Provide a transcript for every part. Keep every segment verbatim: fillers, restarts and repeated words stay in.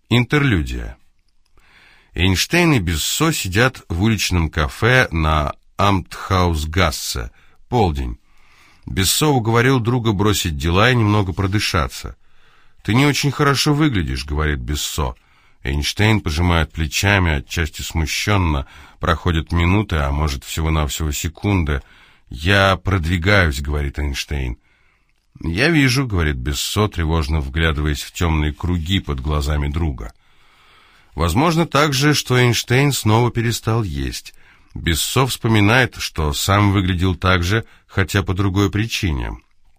Интерлюдия. Эйнштейн и Бессо сидят в уличном кафе на Амтхаусгассе. Полдень. Бессо уговорил друга бросить дела и немного продышаться. «Ты не очень хорошо выглядишь», — говорит Бессо. Эйнштейн пожимает плечами, отчасти смущенно. Проходят минуты, а может всего-навсего секунды. «Я продвигаюсь», — говорит Эйнштейн. «Я вижу», — говорит Бессо, тревожно вглядываясь в темные круги под глазами друга. Возможно также, что Эйнштейн снова перестал есть. Бессо вспоминает, что сам выглядел так же, хотя по другой причине.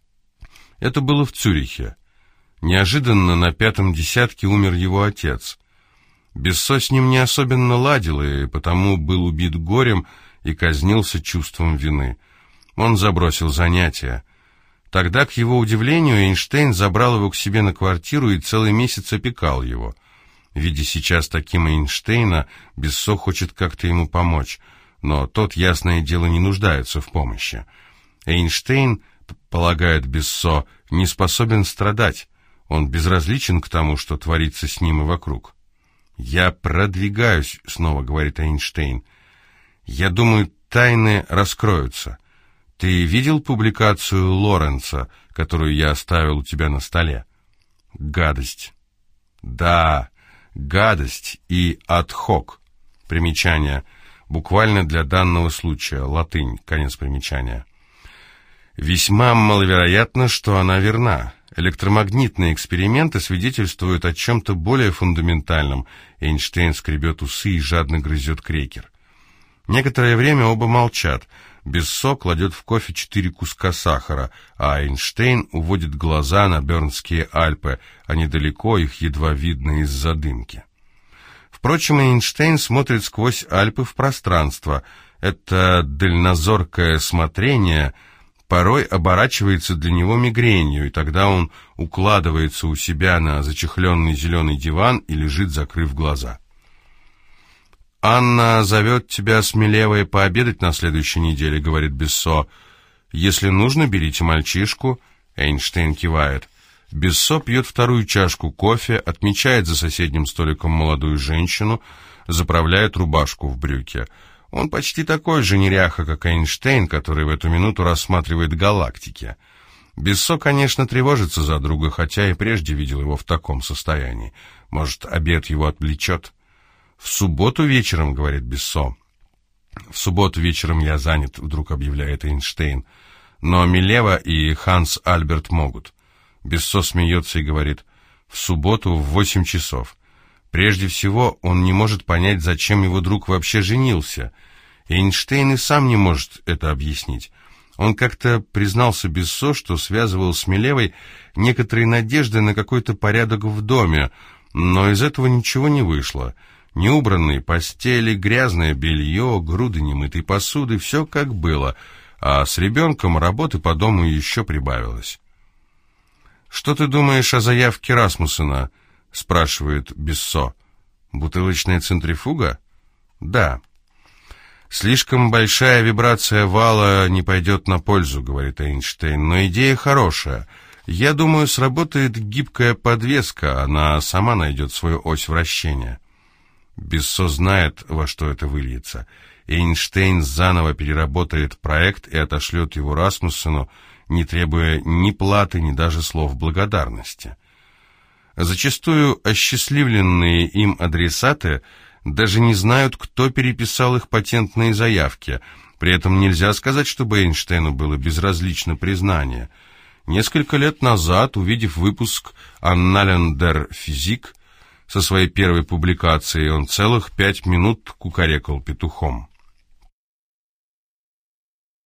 Это было в Цюрихе. Неожиданно на пятом десятке умер его отец. Бессо с ним не особенно ладил, и потому был убит горем и казнился чувством вины. Он забросил занятия. Тогда, к его удивлению, Эйнштейн забрал его к себе на квартиру и целый месяц опекал его. Видя сейчас таким Эйнштейна, Бессо хочет как-то ему помочь, но тот, ясное дело, не нуждается в помощи. Эйнштейн, полагает Бессо, не способен страдать. Он безразличен к тому, что творится с ним и вокруг. «Я продвигаюсь», — снова говорит Эйнштейн. «Я думаю, тайны раскроются. Ты видел публикацию Лоренца, которую я оставил у тебя на столе? Гадость». «Да, гадость и адхок». Примечание. Буквально для данного случая. Латынь. Конец примечания. Весьма маловероятно, что она верна. Электромагнитные эксперименты свидетельствуют о чем-то более фундаментальном. Эйнштейн скребет усы и жадно грызет крекер. Некоторое время оба молчат. Бессо кладет в кофе четыре куска сахара, а Эйнштейн уводит глаза на Бернские Альпы, а недалеко их едва видно из-за дымки. Впрочем, Эйнштейн смотрит сквозь Альпы в пространство. Это дальнозоркое смотрение порой оборачивается для него мигренью, и тогда он укладывается у себя на зачехленный зеленый диван и лежит, закрыв глаза. «Анна зовет тебя с Милевой пообедать на следующей неделе», — говорит Бессо. «Если нужно, берите мальчишку». Эйнштейн кивает. Бессо пьет вторую чашку кофе, отмечает за соседним столиком молодую женщину, заправляет рубашку в брюки. Он почти такой же неряха, как Эйнштейн, который в эту минуту рассматривает галактики. Бессо, конечно, тревожится за друга, хотя и прежде видел его в таком состоянии. Может, обед его отвлечет? «В субботу вечером», — говорит Бессо. «В субботу вечером я занят», — вдруг объявляет Эйнштейн. «Но Милева и Ханс Альберт могут». Бессо смеется и говорит: «В субботу в восемь часов». Прежде всего, он не может понять, зачем его друг вообще женился. Эйнштейн и сам не может это объяснить. Он как-то признался Бессо, что связывал с Милевой некоторые надежды на какой-то порядок в доме, но из этого ничего не вышло. Неубранные постели, грязное белье, груды немытой посуды — все как было, а с ребенком работы по дому еще прибавилось. «Что ты думаешь о заявке Расмуссена?» — спрашивает Бессо. «Бутылочная центрифуга?» «Да». «Слишком большая вибрация вала не пойдет на пользу», — говорит Эйнштейн, «но идея хорошая. Я думаю, сработает гибкая подвеска, она сама найдет свою ось вращения». Бессо знает, во что это выльется. Эйнштейн заново переработает проект и отошлет его Расмуссену, не требуя ни платы, ни даже слов благодарности. Зачастую осчастливленные им адресаты даже не знают, кто переписал их патентные заявки. При этом нельзя сказать, чтобы Эйнштейну было безразлично признание. Несколько лет назад, увидев выпуск «Annalen der Physik», со своей первой публикацией, он целых пять минут кукарекал петухом.